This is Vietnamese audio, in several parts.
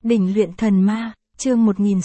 Đỉnh luyện thần ma, chương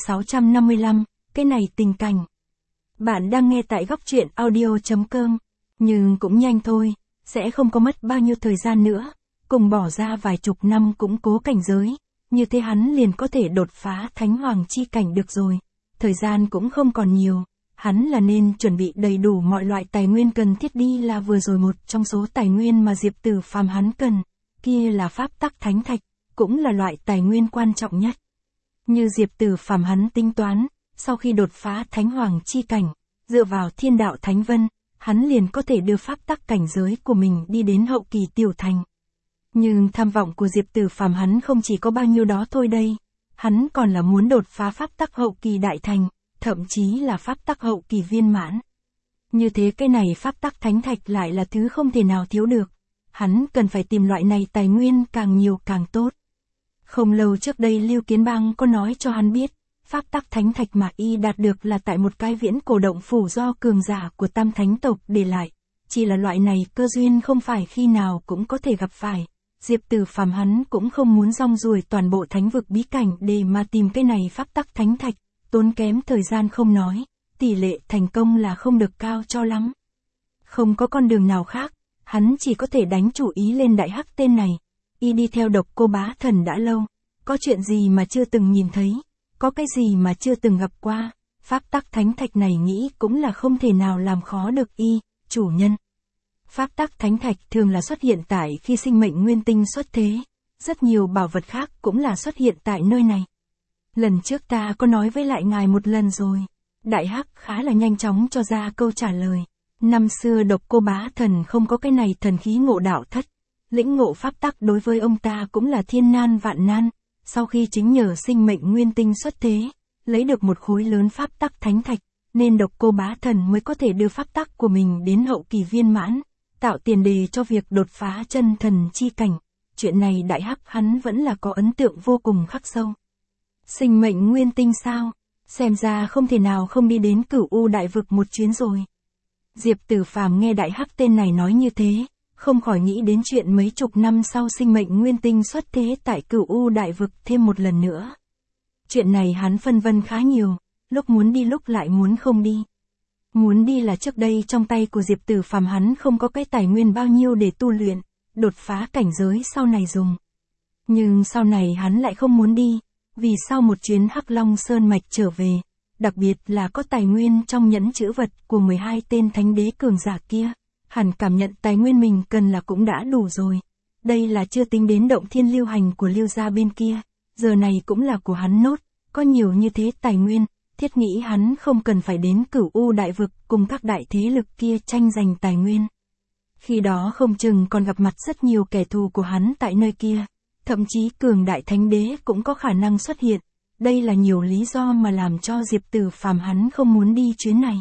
1655, cái này tình cảnh. Bạn đang nghe tại góc truyện audio.com, nhưng cũng nhanh thôi, sẽ không có mất bao nhiêu thời gian nữa, cùng bỏ ra vài chục năm củng cố cảnh giới, như thế hắn liền có thể đột phá thánh hoàng chi cảnh được rồi. Thời gian cũng không còn nhiều, hắn là nên chuẩn bị đầy đủ mọi loại tài nguyên cần thiết đi là vừa rồi một trong số tài nguyên mà Diệp Tử Phàm hắn cần, kia là pháp tắc thánh thạch, cũng là loại tài nguyên quan trọng nhất. Như Diệp Tử Phàm hắn tính toán, sau khi đột phá thánh hoàng chi cảnh, dựa vào thiên đạo thánh vân, hắn liền có thể đưa pháp tắc cảnh giới của mình đi đến hậu kỳ tiểu thành. Nhưng tham vọng của Diệp Tử Phàm hắn không chỉ có bao nhiêu đó thôi đây, hắn còn là muốn đột phá pháp tắc hậu kỳ đại thành, thậm chí là pháp tắc hậu kỳ viên mãn. Như thế cái này pháp tắc thánh thạch lại là thứ không thể nào thiếu được, hắn cần phải tìm loại này tài nguyên càng nhiều càng tốt. Không lâu trước đây Lưu Kiến Bang có nói cho hắn biết, pháp tắc thánh thạch mà y đạt được là tại một cái viễn cổ động phủ do cường giả của Tam Thánh tộc để lại, chỉ là loại này cơ duyên không phải khi nào cũng có thể gặp phải. Diệp Tử Phàm hắn cũng không muốn rong ruổi toàn bộ thánh vực bí cảnh để mà tìm cái này pháp tắc thánh thạch, tốn kém thời gian không nói, tỷ lệ thành công là không được cao cho lắm. Không có con đường nào khác, hắn chỉ có thể đánh chủ ý lên Đại Hắc tên này. Y đi theo Độc Cô Bá Thần đã lâu, có chuyện gì mà chưa từng nhìn thấy, có cái gì mà chưa từng gặp qua, pháp tắc thánh thạch này nghĩ cũng là không thể nào làm khó được y, chủ nhân. Pháp tắc thánh thạch thường là xuất hiện tại khi sinh mệnh nguyên tinh xuất thế, rất nhiều bảo vật khác cũng là xuất hiện tại nơi này. Lần trước ta có nói với lại ngài một lần rồi, Đại Hắc khá là nhanh chóng cho ra câu trả lời. Năm xưa Độc Cô Bá Thần không có cái này thần khí ngộ đạo thất, lĩnh ngộ pháp tắc đối với ông ta cũng là thiên nan vạn nan, sau khi chính nhờ sinh mệnh nguyên tinh xuất thế, lấy được một khối lớn pháp tắc thánh thạch, nên Độc Cô Bá Thần mới có thể đưa pháp tắc của mình đến hậu kỳ viên mãn, tạo tiền đề cho việc đột phá chân thần chi cảnh. Chuyện này Đại Hắc hắn vẫn là có ấn tượng vô cùng khắc sâu. Sinh mệnh nguyên tinh sao? Xem ra không thể nào không đi đến Cửu U đại vực một chuyến rồi. Diệp Tử Phàm nghe Đại Hắc tên này nói như thế, không khỏi nghĩ đến chuyện mấy chục năm sau sinh mệnh nguyên tinh xuất thế tại Cửu U đại vực thêm một lần nữa. Chuyện này hắn phân vân khá nhiều, lúc muốn đi lúc lại muốn không đi. Muốn đi là trước đây trong tay của Diệp Tử Phàm hắn không có cái tài nguyên bao nhiêu để tu luyện, đột phá cảnh giới sau này dùng. Nhưng sau này hắn lại không muốn đi, vì sau một chuyến Hắc Long Sơn Mạch trở về, đặc biệt là có tài nguyên trong nhẫn chữ vật của 12 tên thánh đế cường giả kia, hẳn cảm nhận tài nguyên mình cần là cũng đã đủ rồi. Đây là chưa tính đến động thiên lưu hành của Lưu gia bên kia, giờ này cũng là của hắn nốt, có nhiều như thế tài nguyên, thiết nghĩ hắn không cần phải đến Cửu U đại vực cùng các đại thế lực kia tranh giành tài nguyên. Khi đó không chừng còn gặp mặt rất nhiều kẻ thù của hắn tại nơi kia, thậm chí cường đại thánh đế cũng có khả năng xuất hiện. Đây là nhiều lý do mà làm cho Diệp Tử Phàm hắn không muốn đi chuyến này.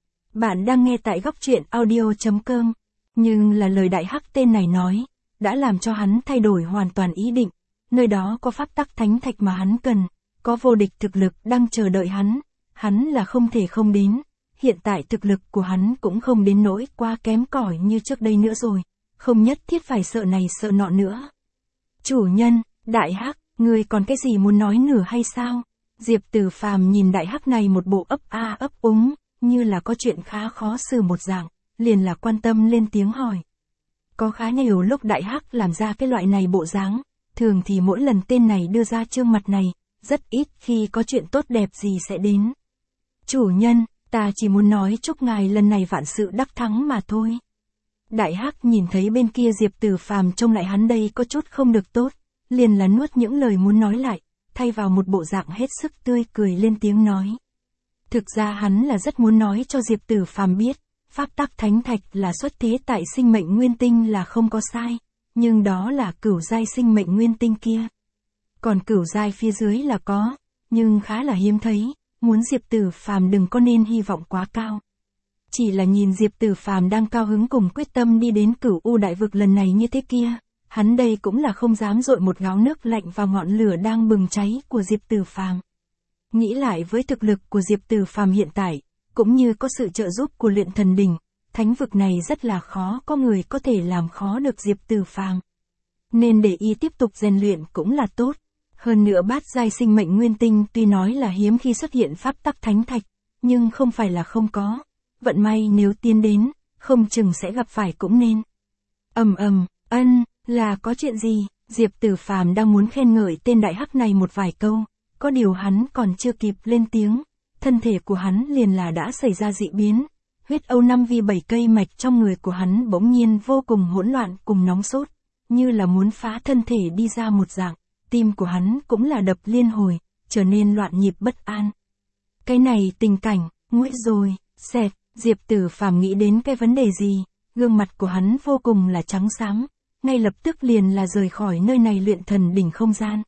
Bạn đang nghe tại góc truyện audio.com, nhưng là lời Đại Hắc tên này nói, đã làm cho hắn thay đổi hoàn toàn ý định. Nơi đó có pháp tắc thánh thạch mà hắn cần, có vô địch thực lực đang chờ đợi hắn là không thể không đến. Hiện tại thực lực của hắn cũng không đến nỗi quá kém cỏi như trước đây nữa rồi, không nhất thiết phải sợ này sợ nọ nữa. Chủ nhân, Đại Hắc, ngươi còn cái gì muốn nói nữa hay sao? Diệp Tử Phàm nhìn Đại Hắc này một bộ ấp a ấp úng, như là có chuyện khá khó xử một dạng, liền là quan tâm lên tiếng hỏi. Có khá nhiều lúc Đại Hắc làm ra cái loại này bộ dáng, thường thì mỗi lần tên này đưa ra trương mặt này, rất ít khi có chuyện tốt đẹp gì sẽ đến. Chủ nhân, ta chỉ muốn nói chúc ngài lần này vạn sự đắc thắng mà thôi. Đại Hắc nhìn thấy bên kia Diệp Tử Phàm trông lại hắn đây có chút không được tốt, liền là nuốt những lời muốn nói lại, thay vào một bộ dạng hết sức tươi cười lên tiếng nói. Thực ra hắn là rất muốn nói cho Diệp Tử Phàm biết, pháp tắc thánh thạch là xuất thế tại sinh mệnh nguyên tinh là không có sai, nhưng đó là cửu giai sinh mệnh nguyên tinh kia. Còn cửu giai phía dưới là có, nhưng khá là hiếm thấy, muốn Diệp Tử Phàm đừng có nên hy vọng quá cao. Chỉ là nhìn Diệp Tử Phàm đang cao hứng cùng quyết tâm đi đến Cửu U đại vực lần này như thế kia, hắn đây cũng là không dám dội một gáo nước lạnh vào ngọn lửa đang bừng cháy của Diệp Tử Phàm. Nghĩ lại với thực lực của Diệp Tử Phàm hiện tại, cũng như có sự trợ giúp của luyện thần đỉnh, thánh vực này rất là khó có người có thể làm khó được Diệp Tử Phàm. Nên để y tiếp tục rèn luyện cũng là tốt. Hơn nữa bát giai sinh mệnh nguyên tinh tuy nói là hiếm khi xuất hiện pháp tắc thánh thạch, nhưng không phải là không có. Vận may nếu tiến đến, không chừng sẽ gặp phải cũng nên. Là có chuyện gì? Diệp Tử Phàm đang muốn khen ngợi tên đại hắc này một vài câu, có điều hắn còn chưa kịp lên tiếng, thân thể của hắn liền là đã xảy ra dị biến. Huyết Âu 5V7 cây mạch trong người của hắn bỗng nhiên vô cùng hỗn loạn cùng nóng sốt, như là muốn phá thân thể đi ra một dạng, tim của hắn cũng là đập liên hồi, trở nên loạn nhịp bất an. Cái này tình cảnh, nguy rồi, xẹt, Diệp Tử Phàm nghĩ đến cái vấn đề gì, gương mặt của hắn vô cùng là trắng xám, ngay lập tức liền là rời khỏi nơi này luyện thần đỉnh không gian.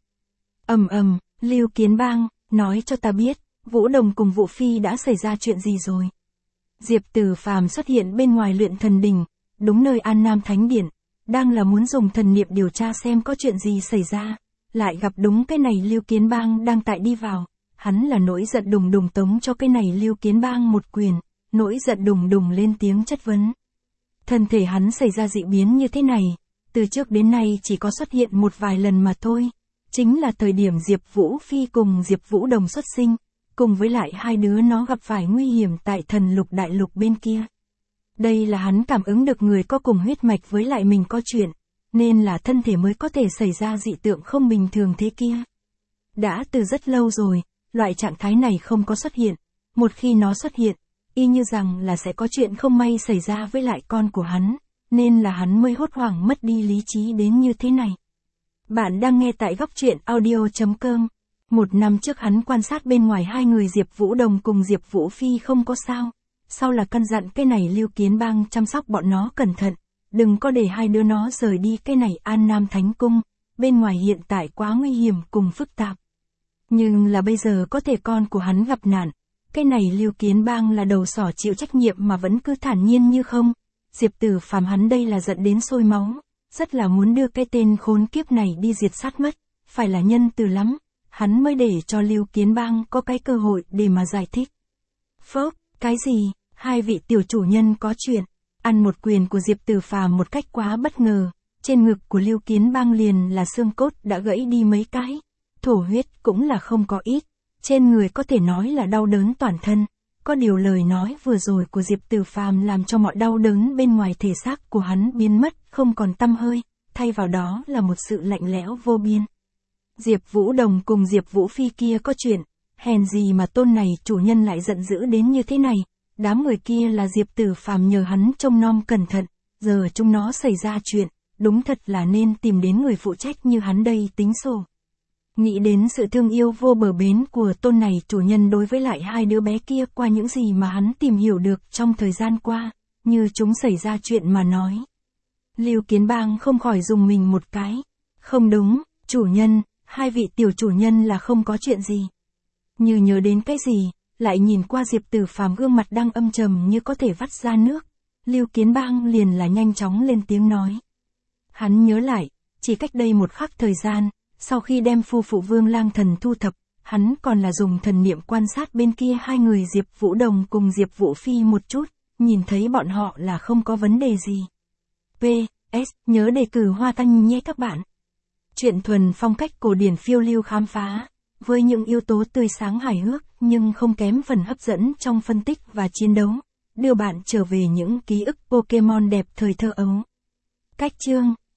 Lưu Kiến Bang, nói cho ta biết, Vũ Đồng cùng Vũ Phi đã xảy ra chuyện gì rồi. Diệp Tử Phàm xuất hiện bên ngoài luyện thần đỉnh, đúng nơi An Nam Thánh Điện, đang là muốn dùng thần niệm điều tra xem có chuyện gì xảy ra, lại gặp đúng cái này Lưu Kiến Bang đang tại đi vào, hắn là nỗi giận đùng đùng tống cho cái này Lưu Kiến Bang một quyền, nỗi giận đùng đùng lên tiếng chất vấn. Thân thể hắn xảy ra dị biến như thế này, từ trước đến nay chỉ có xuất hiện một vài lần mà thôi, chính là thời điểm Diệp Vũ Phi cùng Diệp Vũ Đồng xuất sinh, cùng với lại hai đứa nó gặp phải nguy hiểm tại thần lục đại lục bên kia. Đây là hắn cảm ứng được người có cùng huyết mạch với lại mình có chuyện, nên là thân thể mới có thể xảy ra dị tượng không bình thường thế kia. Đã từ rất lâu rồi, loại trạng thái này không có xuất hiện, một khi nó xuất hiện, y như rằng là sẽ có chuyện không may xảy ra với lại con của hắn, nên là hắn mới hốt hoảng mất đi lý trí đến như thế này. Bạn đang nghe tại góc truyện audio.com. Một năm trước hắn quan sát bên ngoài hai người Diệp Vũ Đồng cùng Diệp Vũ Phi không có sao, sau là căn dặn cái này Lưu Kiến Bang chăm sóc bọn nó cẩn thận, đừng có để hai đứa nó rời đi cái này An Nam Thánh Cung, bên ngoài hiện tại quá nguy hiểm cùng phức tạp. Nhưng là bây giờ có thể con của hắn gặp nạn, cái này Lưu Kiến Bang là đầu sỏ chịu trách nhiệm mà vẫn cứ thản nhiên như không. Diệp Tử Phàm hắn đây là giận đến sôi máu, rất là muốn đưa cái tên khốn kiếp này đi diệt sát mất, phải là nhân từ lắm, hắn mới để cho Lưu Kiến Bang có cái cơ hội để mà giải thích. Phốc, cái gì, hai vị tiểu chủ nhân có chuyện, ăn một quyền của Diệp Tử Phàm một cách quá bất ngờ, trên ngực của Lưu Kiến Bang liền là xương cốt đã gãy đi mấy cái, thổ huyết cũng là không có ít, trên người có thể nói là đau đớn toàn thân. Có điều lời nói vừa rồi của Diệp Tử Phàm làm cho mọi đau đớn bên ngoài thể xác của hắn biến mất, không còn tăm hơi, thay vào đó là một sự lạnh lẽo vô biên. Diệp Vũ Đồng cùng Diệp Vũ Phi kia có chuyện, hèn gì mà tôn này chủ nhân lại giận dữ đến như thế này, đám người kia là Diệp Tử Phàm nhờ hắn trông nom cẩn thận, giờ chúng nó xảy ra chuyện, đúng thật là nên tìm đến người phụ trách như hắn đây tính sổ. Nghĩ đến sự thương yêu vô bờ bến của tôn này chủ nhân đối với lại hai đứa bé kia qua những gì mà hắn tìm hiểu được trong thời gian qua, như chúng xảy ra chuyện mà nói. Lưu Kiến Bang không khỏi dùng mình một cái. Không đúng, chủ nhân, hai vị tiểu chủ nhân là không có chuyện gì. Như nhớ đến cái gì, lại nhìn qua Diệp Tử Phàm gương mặt đang âm trầm như có thể vắt ra nước. Lưu Kiến Bang liền là nhanh chóng lên tiếng nói. Hắn nhớ lại, chỉ cách đây một khắc thời gian, sau khi đem phu phụ Vương Lang Thần thu thập, hắn còn là dùng thần niệm quan sát bên kia hai người Diệp Vũ Đồng cùng Diệp Vũ Phi một chút, nhìn thấy bọn họ là không có vấn đề gì. P.S. Nhớ đề cử Hoa Tanh nhé các bạn. Truyện thuần phong cách cổ điển phiêu lưu khám phá, với những yếu tố tươi sáng hài hước nhưng không kém phần hấp dẫn trong phân tích và chiến đấu, đưa bạn trở về những ký ức Pokemon đẹp thời thơ ấu. Cách chương